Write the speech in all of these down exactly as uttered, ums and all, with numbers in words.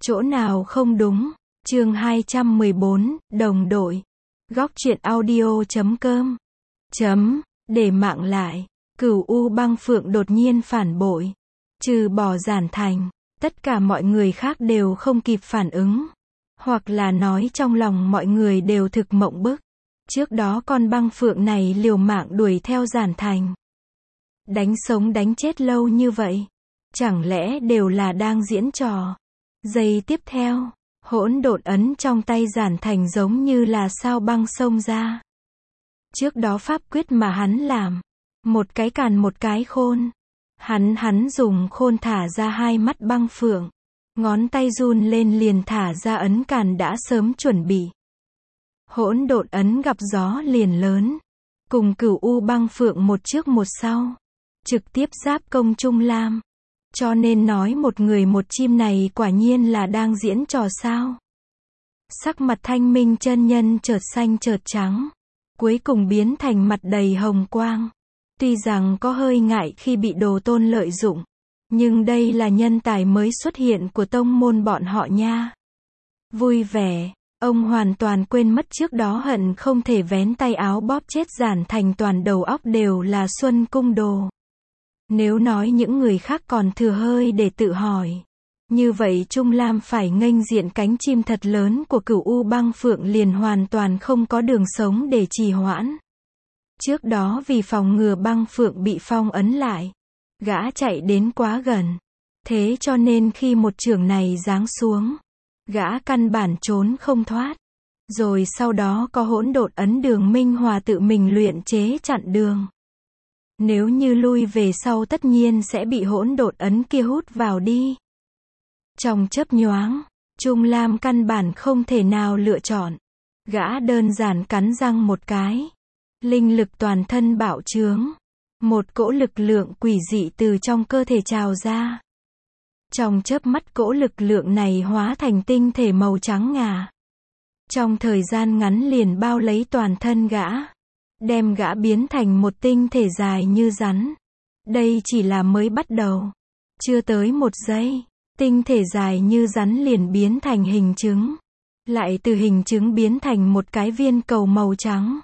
Chỗ nào không đúng? Chương hai trăm mười bốn, đồng đội. Góc truyện audio chấm com. Chấm, để mạng lại. Cửu U Băng Phượng đột nhiên phản bội. Trừ bỏ Giản Thành, tất cả mọi người khác đều không kịp phản ứng. Hoặc là nói trong lòng mọi người đều thực mộng bức. Trước đó con băng phượng này liều mạng đuổi theo Giản Thành. Đánh sống đánh chết lâu như vậy. Chẳng lẽ đều là đang diễn trò? Giây tiếp theo, hỗn độn ấn trong tay Giản Thành giống như là sao băng xông ra. Trước đó pháp quyết mà hắn làm, một cái càn một cái khôn. Hắn hắn dùng khôn thả ra hai mắt băng phượng. Ngón tay run lên liền thả ra ấn càn đã sớm chuẩn bị. Hỗn độn ấn gặp gió liền lớn. Cùng Cửu U Băng Phượng một trước một sau. Trực tiếp giáp công Trung Lam. Cho nên nói một người một chim này quả nhiên là đang diễn trò sao. Sắc mặt Thanh Minh chân nhân chợt xanh chợt trắng. Cuối cùng biến thành mặt đầy hồng quang. Tuy rằng có hơi ngại khi bị đồ tôn lợi dụng. Nhưng đây là nhân tài mới xuất hiện của tông môn bọn họ nha. Vui vẻ, ông hoàn toàn quên mất trước đó hận không thể vén tay áo bóp chết Giản Thành toàn đầu óc đều là Xuân Cung đồ. Nếu nói những người khác còn thừa hơi để tự hỏi. Như vậy Trung Lam phải nghênh diện cánh chim thật lớn của Cửu U Băng Phượng liền hoàn toàn không có đường sống để trì hoãn. Trước đó vì phòng ngừa băng phượng bị phong ấn lại. Gã chạy đến quá gần. Thế cho nên khi một chưởng này giáng xuống, gã căn bản trốn không thoát. Rồi sau đó có hỗn độn ấn Đường Minh Hòa tự mình luyện chế chặn đường. Nếu như lui về sau tất nhiên sẽ bị hỗn độn ấn kia hút vào đi. Trong chớp nhoáng, Trung Lam căn bản không thể nào lựa chọn. Gã đơn giản cắn răng một cái. Linh lực toàn thân bạo trướng. Một cỗ lực lượng quỷ dị từ trong cơ thể trào ra. Trong chớp mắt cỗ lực lượng này hóa thành tinh thể màu trắng ngà. Trong thời gian ngắn liền bao lấy toàn thân gã. Đem gã biến thành một tinh thể dài như rắn. Đây chỉ là mới bắt đầu. Chưa tới một giây, tinh thể dài như rắn liền biến thành hình trứng. Lại từ hình trứng biến thành một cái viên cầu màu trắng.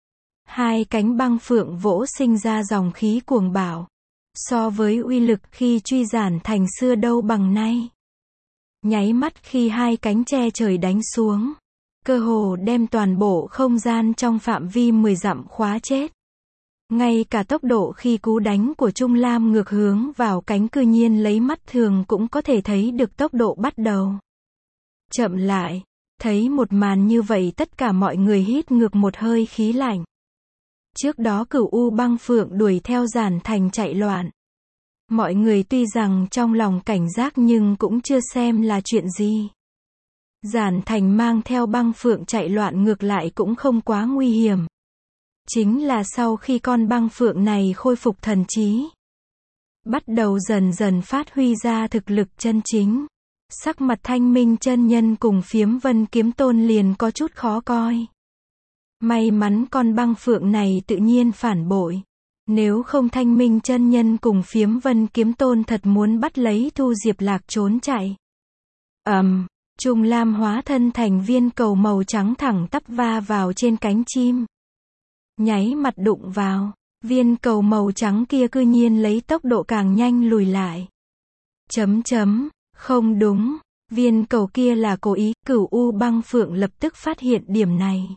Hai cánh băng phượng vỗ sinh ra dòng khí cuồng bạo. So với uy lực khi truy Giản Thành xưa đâu bằng nay. Nháy mắt khi hai cánh che trời đánh xuống. Cơ hồ đem toàn bộ không gian trong phạm vi mười dặm khóa chết. Ngay cả tốc độ khi cú đánh của Trung Lam ngược hướng vào cánh cư nhiên lấy mắt thường cũng có thể thấy được tốc độ bắt đầu chậm lại. Thấy một màn như vậy tất cả mọi người hít ngược một hơi khí lạnh. Trước đó Cửu U Băng Phượng đuổi theo Giản Thành chạy loạn. Mọi người tuy rằng trong lòng cảnh giác nhưng cũng chưa xem là chuyện gì. Giản Thành mang theo băng phượng chạy loạn ngược lại cũng không quá nguy hiểm. Chính là sau khi con băng phượng này khôi phục thần trí. Bắt đầu dần dần phát huy ra thực lực chân chính. Sắc mặt Thanh Minh chân nhân cùng Phiếm Vân Kiếm Tôn liền có chút khó coi. May mắn con băng phượng này tự nhiên phản bội. Nếu không Thanh Minh chân nhân cùng Phiếm Vân Kiếm Tôn thật muốn bắt lấy Thu Diệp Lạc trốn chạy. Ầm, um, Trung Lam hóa thân thành viên cầu màu trắng thẳng tắp va vào trên cánh chim. Nháy mặt đụng vào, viên cầu màu trắng kia cư nhiên lấy tốc độ càng nhanh lùi lại. Chấm chấm, không đúng, viên cầu kia là cố ý, Cửu U Băng Phượng lập tức phát hiện điểm này.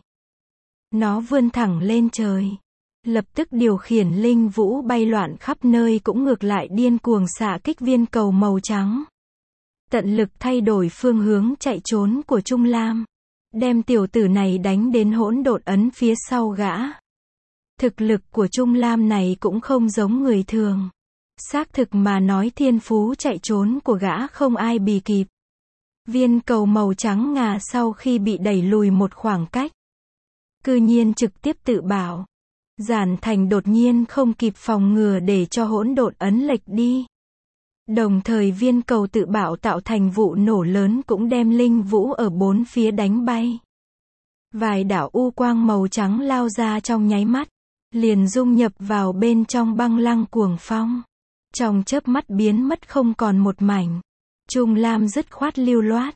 Nó vươn thẳng lên trời. Lập tức điều khiển linh vũ bay loạn khắp nơi cũng ngược lại điên cuồng xạ kích viên cầu màu trắng. Tận lực thay đổi phương hướng chạy trốn của Trung Lam. Đem tiểu tử này đánh đến hỗn độn ấn phía sau gã. Thực lực của Trung Lam này cũng không giống người thường. Xác thực mà nói thiên phú chạy trốn của gã không ai bì kịp. Viên cầu màu trắng ngà sau khi bị đẩy lùi một khoảng cách. Cư nhiên trực tiếp tự bảo. Giản Thành đột nhiên không kịp phòng ngừa để cho hỗn độn ấn lệch đi. Đồng thời viên cầu tự bạo tạo thành vụ nổ lớn cũng đem linh vũ ở bốn phía đánh bay. Vài đạo u quang màu trắng lao ra trong nháy mắt. Liền dung nhập vào bên trong băng lăng cuồng phong. Trong chớp mắt biến mất không còn một mảnh. Trung Lam dứt khoát lưu loát.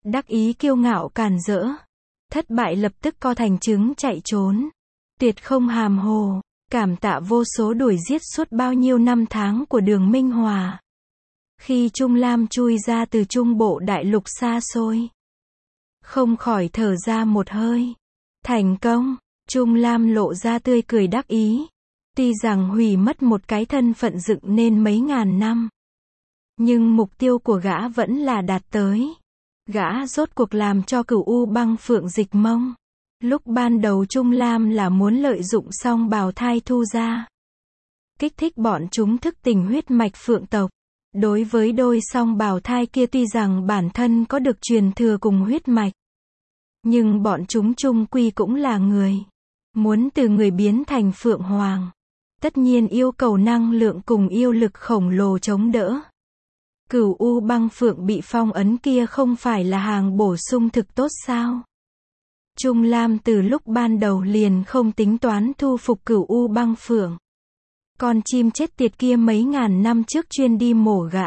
Đắc ý kiêu ngạo càn rỡ. Thất bại lập tức co thành trứng chạy trốn. Tuyệt không hàm hồ. Cảm tạ vô số đuổi giết suốt bao nhiêu năm tháng của Đường Minh Hòa. Khi Trung Lam chui ra từ trung bộ đại lục xa xôi, không khỏi thở ra một hơi. Thành công. Trung Lam lộ ra tươi cười đắc ý. Tuy rằng hủy mất một cái thân phận dựng nên mấy ngàn năm, nhưng mục tiêu của gã vẫn là đạt tới. Gã rốt cuộc làm cho Cửu U Băng Phượng dịch mông. Lúc ban đầu Trung Lam là muốn lợi dụng song bào thai thu ra, kích thích bọn chúng thức tỉnh huyết mạch phượng tộc. Đối với đôi song bào thai kia tuy rằng bản thân có được truyền thừa cùng huyết mạch, nhưng bọn chúng chung quy cũng là người. Muốn từ người biến thành phượng hoàng, tất nhiên yêu cầu năng lượng cùng yêu lực khổng lồ chống đỡ. Cửu U Băng Phượng bị phong ấn kia không phải là hàng bổ sung thực tốt sao? Trung Lam từ lúc ban đầu liền không tính toán thu phục Cửu U Băng Phượng. Con chim chết tiệt kia mấy ngàn năm trước chuyên đi mổ gã.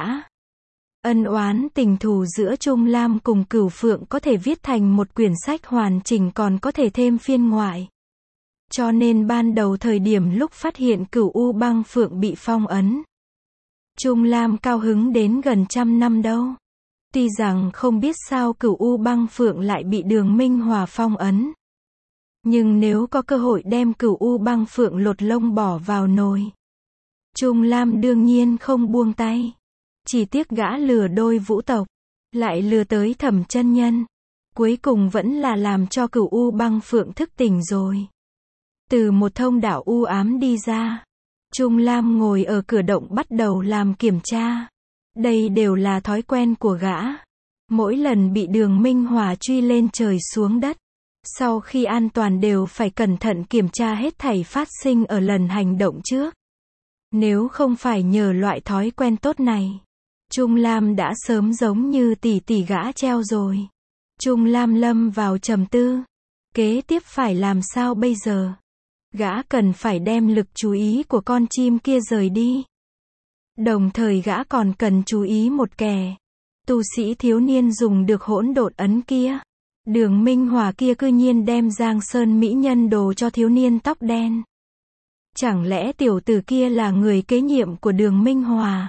Ân oán tình thù giữa Trung Lam cùng Cửu Phượng có thể viết thành một quyển sách hoàn chỉnh, còn có thể thêm phiên ngoại. Cho nên ban đầu thời điểm lúc phát hiện Cửu U Băng Phượng bị phong ấn, Trung Lam cao hứng đến gần trăm năm đâu. Tuy rằng không biết sao Cửu U Băng Phượng lại bị Đường Minh Hòa phong ấn, nhưng nếu có cơ hội đem Cửu U Băng Phượng lột lông bỏ vào nồi, Trung Lam đương nhiên không buông tay. Chỉ tiếc gã lừa đôi vũ tộc, lại lừa tới Thẩm chân nhân, cuối cùng vẫn là làm cho Cửu U Băng Phượng thức tỉnh rồi. Từ một thông đạo u ám đi ra, Trung Lam ngồi ở cửa động bắt đầu làm kiểm tra. Đây đều là thói quen của gã. Mỗi lần bị Đường Minh Hòa truy lên trời xuống đất, sau khi an toàn đều phải cẩn thận kiểm tra hết thảy phát sinh ở lần hành động trước. Nếu không phải nhờ loại thói quen tốt này, Trung Lam đã sớm giống như tỷ tỷ gã treo rồi. Trung Lam lâm vào trầm tư. Kế tiếp phải làm sao bây giờ? Gã cần phải đem lực chú ý của con chim kia rời đi. Đồng thời gã còn cần chú ý một kẻ tu sĩ thiếu niên dùng được hỗn độn ấn kia. Đường Minh Hòa kia cư nhiên đem Giang Sơn mỹ nhân đồ cho thiếu niên tóc đen. Chẳng lẽ tiểu tử kia là người kế nhiệm của Đường Minh Hòa?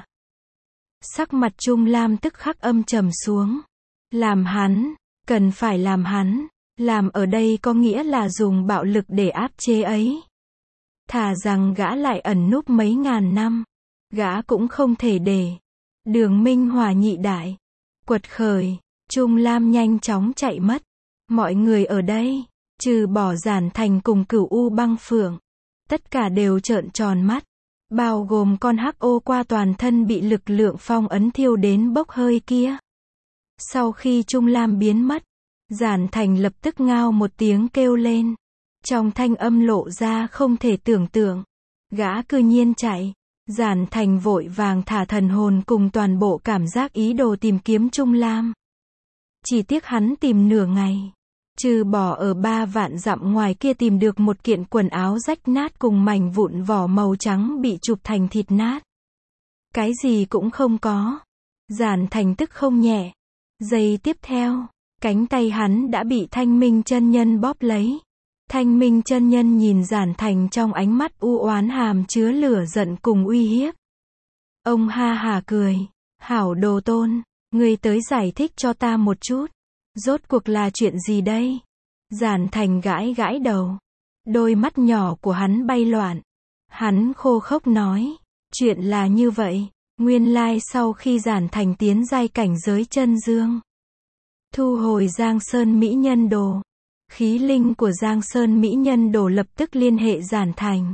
Sắc mặt Trung Lam tức khắc âm trầm xuống. Làm hắn, cần phải làm hắn. Làm ở đây có nghĩa là dùng bạo lực để áp chế ấy. Thà rằng gã lại ẩn núp mấy ngàn năm, gã cũng không thể để Đường Minh Hòa nhị đại quật khởi. Trung Lam nhanh chóng chạy mất. Mọi người ở đây, trừ bỏ Giản Thành cùng Cửu U Băng Phượng, tất cả đều trợn tròn mắt, bao gồm con hắc ô qua toàn thân bị lực lượng phong ấn thiêu đến bốc hơi kia. Sau khi Trung Lam biến mất, Giản Thành lập tức ngao một tiếng kêu lên. Trong thanh âm lộ ra không thể tưởng tượng. Gã cư nhiên chạy. Giản Thành vội vàng thả thần hồn cùng toàn bộ cảm giác ý đồ tìm kiếm Trung Lam. Chỉ tiếc hắn tìm nửa ngày, trừ bỏ ở ba vạn dặm ngoài kia tìm được một kiện quần áo rách nát cùng mảnh vụn vỏ màu trắng bị chụp thành thịt nát. Cái gì cũng không có. Giản Thành tức không nhẹ. Giây tiếp theo, cánh tay hắn đã bị Thanh Minh chân nhân bóp lấy. Thanh Minh chân nhân nhìn Giản Thành trong ánh mắt u oán hàm chứa lửa giận cùng uy hiếp. Ông ha hà cười. Hảo đồ tôn, ngươi tới giải thích cho ta một chút. Rốt cuộc là chuyện gì đây? Giản Thành gãi gãi đầu. Đôi mắt nhỏ của hắn bay loạn. Hắn khô khốc nói. Chuyện là như vậy. Nguyên lai sau khi Giản Thành tiến giai cảnh giới chân dương, thu hồi Giang Sơn Mỹ Nhân Đồ, khí linh của Giang Sơn Mỹ Nhân Đồ lập tức liên hệ Giản Thành.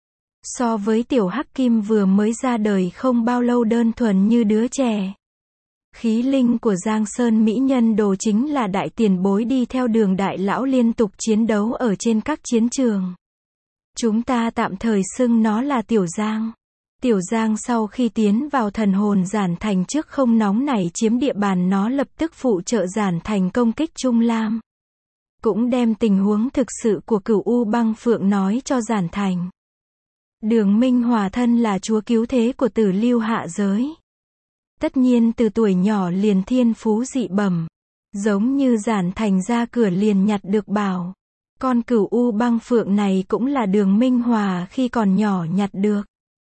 So với tiểu hắc kim vừa mới ra đời không bao lâu đơn thuần như đứa trẻ, khí linh của Giang Sơn Mỹ Nhân Đồ chính là đại tiền bối đi theo Đường đại lão liên tục chiến đấu ở trên các chiến trường. Chúng ta tạm thời xưng nó là Tiểu Giang. Tiểu Giang sau khi tiến vào thần hồn Giản Thành trước không nóng nảy chiếm địa bàn, nó lập tức phụ trợ Giản Thành công kích Trung Lam. Cũng đem tình huống thực sự của Cửu U Băng Phượng nói cho Giản Thành. Đường Minh Hòa thân là chúa cứu thế của Tử Lưu hạ giới. Tất nhiên từ tuổi nhỏ liền thiên phú dị bẩm. Giống như Giản Thành ra cửa liền nhặt được bảo. Con cửu u băng phượng này cũng là Đường Minh Hòa khi còn nhỏ nhặt được.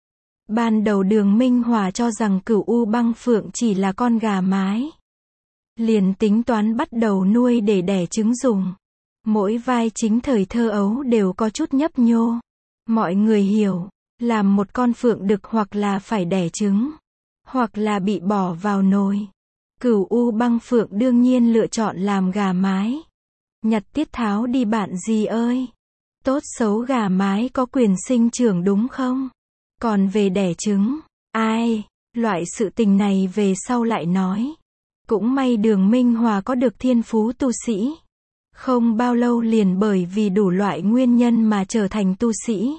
Ban đầu Đường Minh Hòa cho rằng cửu u băng phượng chỉ là con gà mái. Liền tính toán bắt đầu nuôi để đẻ trứng dùng. Mỗi vai chính thời thơ ấu đều có chút nhấp nhô. Mọi người hiểu, làm một con phượng đực hoặc là phải đẻ trứng, hoặc là bị bỏ vào nồi. Cửu u băng phượng đương nhiên lựa chọn làm gà mái. Nhặt tiết tháo đi bạn gì ơi. Tốt xấu gà mái có quyền sinh trưởng đúng không? Còn về đẻ trứng, ai, loại sự tình này về sau lại nói. Cũng may Đường Minh Hòa có được thiên phú tu sĩ. Không bao lâu liền bởi vì đủ loại nguyên nhân mà trở thành tu sĩ.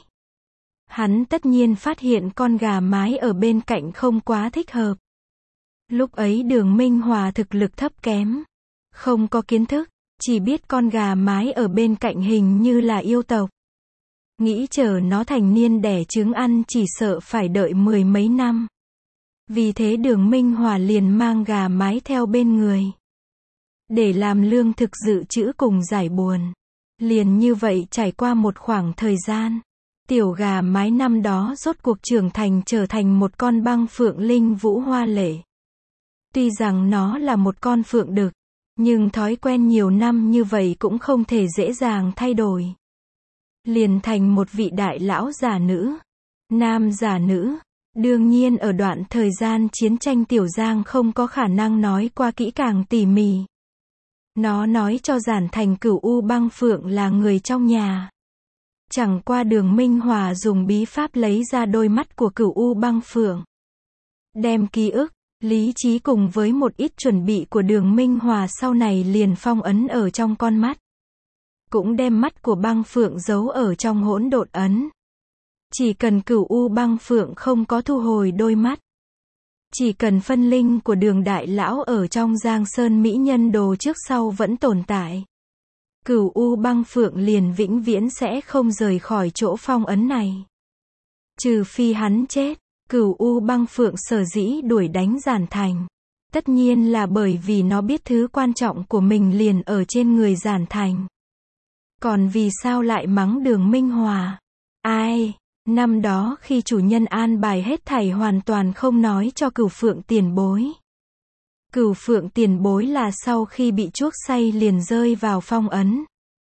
Hắn tất nhiên phát hiện con gà mái ở bên cạnh không quá thích hợp. Lúc ấy Đường Minh Hòa thực lực thấp kém. Không có kiến thức, chỉ biết con gà mái ở bên cạnh hình như là yêu tộc. Nghĩ chờ nó thành niên đẻ trứng ăn chỉ sợ phải đợi mười mấy năm. Vì thế Đường Minh Hòa liền mang gà mái theo bên người. Để làm lương thực dự trữ cùng giải buồn. Liền như vậy trải qua một khoảng thời gian. Tiểu gà mái năm đó rốt cuộc trưởng thành trở thành một con băng phượng linh vũ hoa lệ. Tuy rằng nó là một con phượng đực, nhưng thói quen nhiều năm như vậy cũng không thể dễ dàng thay đổi. Liền thành một vị đại lão giả nữ. Nam giả nữ. Đương nhiên ở đoạn thời gian chiến tranh Tiểu Giang không có khả năng nói qua kỹ càng tỉ mỉ. Nó nói cho Giản Thành cửu u băng phượng là người trong nhà. Chẳng qua Đường Minh Hòa dùng bí pháp lấy ra đôi mắt của cửu u băng phượng. Đem ký ức, lý trí cùng với một ít chuẩn bị của Đường Minh Hòa sau này liền phong ấn ở trong con mắt. Cũng đem mắt của băng phượng giấu ở trong hỗn độn ấn. Chỉ cần cửu u băng phượng không có thu hồi đôi mắt. Chỉ cần phân linh của Đường đại lão ở trong Giang Sơn Mỹ Nhân Đồ trước sau vẫn tồn tại. Cửu u băng phượng liền vĩnh viễn sẽ không rời khỏi chỗ phong ấn này. Trừ phi hắn chết, cửu u băng phượng sở dĩ đuổi đánh Giản Thành. Tất nhiên là bởi vì nó biết thứ quan trọng của mình liền ở trên người Giản Thành. Còn vì sao lại mắng Đường Minh Hòa? Ai? Năm đó khi chủ nhân an bài hết thảy hoàn toàn không nói cho Cửu Phượng tiền bối. Cửu Phượng tiền bối là sau khi bị chuốc say liền rơi vào phong ấn.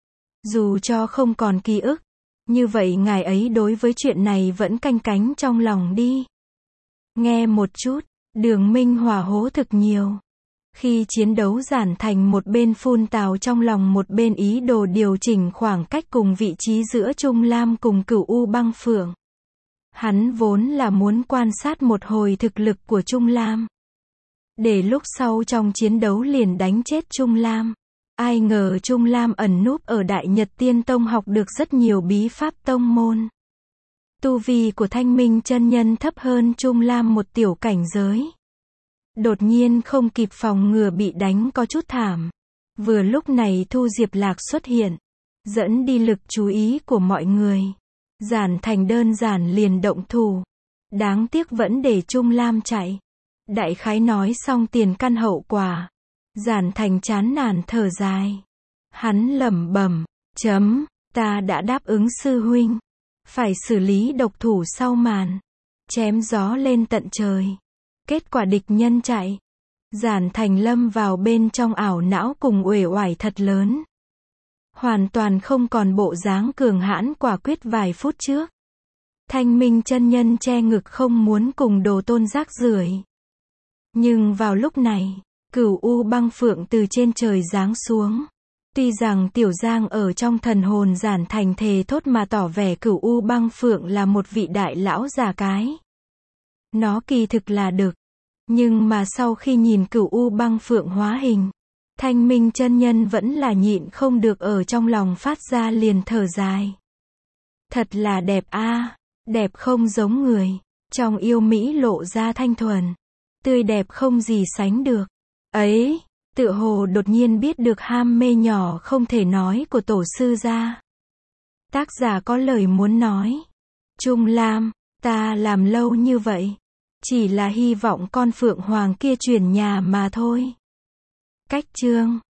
Dù cho không còn ký ức, như vậy ngài ấy đối với chuyện này vẫn canh cánh trong lòng đi. Nghe một chút, Đường Minh Hòa hố thực nhiều. Khi chiến đấu Giản Thành một bên phun tào trong lòng một bên ý đồ điều chỉnh khoảng cách cùng vị trí giữa Trung Lam cùng cửu u băng phượng. Hắn vốn là muốn quan sát một hồi thực lực của Trung Lam. Để lúc sau trong chiến đấu liền đánh chết Trung Lam. Ai ngờ Trung Lam ẩn núp ở Đại Nhật Tiên Tông học được rất nhiều bí pháp tông môn. Tu vi của Thanh Minh chân nhân thấp hơn Trung Lam một tiểu cảnh giới. Đột nhiên không kịp phòng ngừa bị đánh có chút thảm. Vừa lúc này Thu Diệp Lạc xuất hiện, dẫn đi lực chú ý của mọi người. Giản Thành đơn giản liền động thủ. Đáng tiếc vẫn để Trung Lam chạy. Đại khái nói xong tiền căn hậu quả. Giản Thành chán nản thở dài. Hắn lẩm bẩm, chấm, ta đã đáp ứng sư huynh. Phải xử lý độc thủ sau màn. Chém gió lên tận trời. Kết quả địch nhân chạy. Giản Thành lâm vào bên trong ảo não cùng uể oải thật lớn. Hoàn toàn không còn bộ dáng cường hãn quả quyết vài phút trước. Thanh Minh chân nhân che ngực không muốn cùng đồ tôn rác rưởi. Nhưng vào lúc này, cửu u băng phượng từ trên trời giáng xuống. Tuy rằng Tiểu Giang ở trong thần hồn Giản Thành thề thốt mà tỏ vẻ cửu u băng phượng là một vị đại lão già cái. Nó kỳ thực là đực. Nhưng mà sau khi nhìn cửu u băng phượng hóa hình, Thanh Minh chân nhân vẫn là nhịn không được ở trong lòng phát ra liền thở dài. Thật là đẹp a, đẹp không giống người, trong yêu mỹ lộ ra thanh thuần, tươi đẹp không gì sánh được. Ấy, tựa hồ đột nhiên biết được ham mê nhỏ không thể nói của tổ sư ra. Tác giả có lời muốn nói. Trung Lam, ta làm lâu như vậy, chỉ là hy vọng con phượng hoàng kia chuyển nhà mà thôi. Cách chương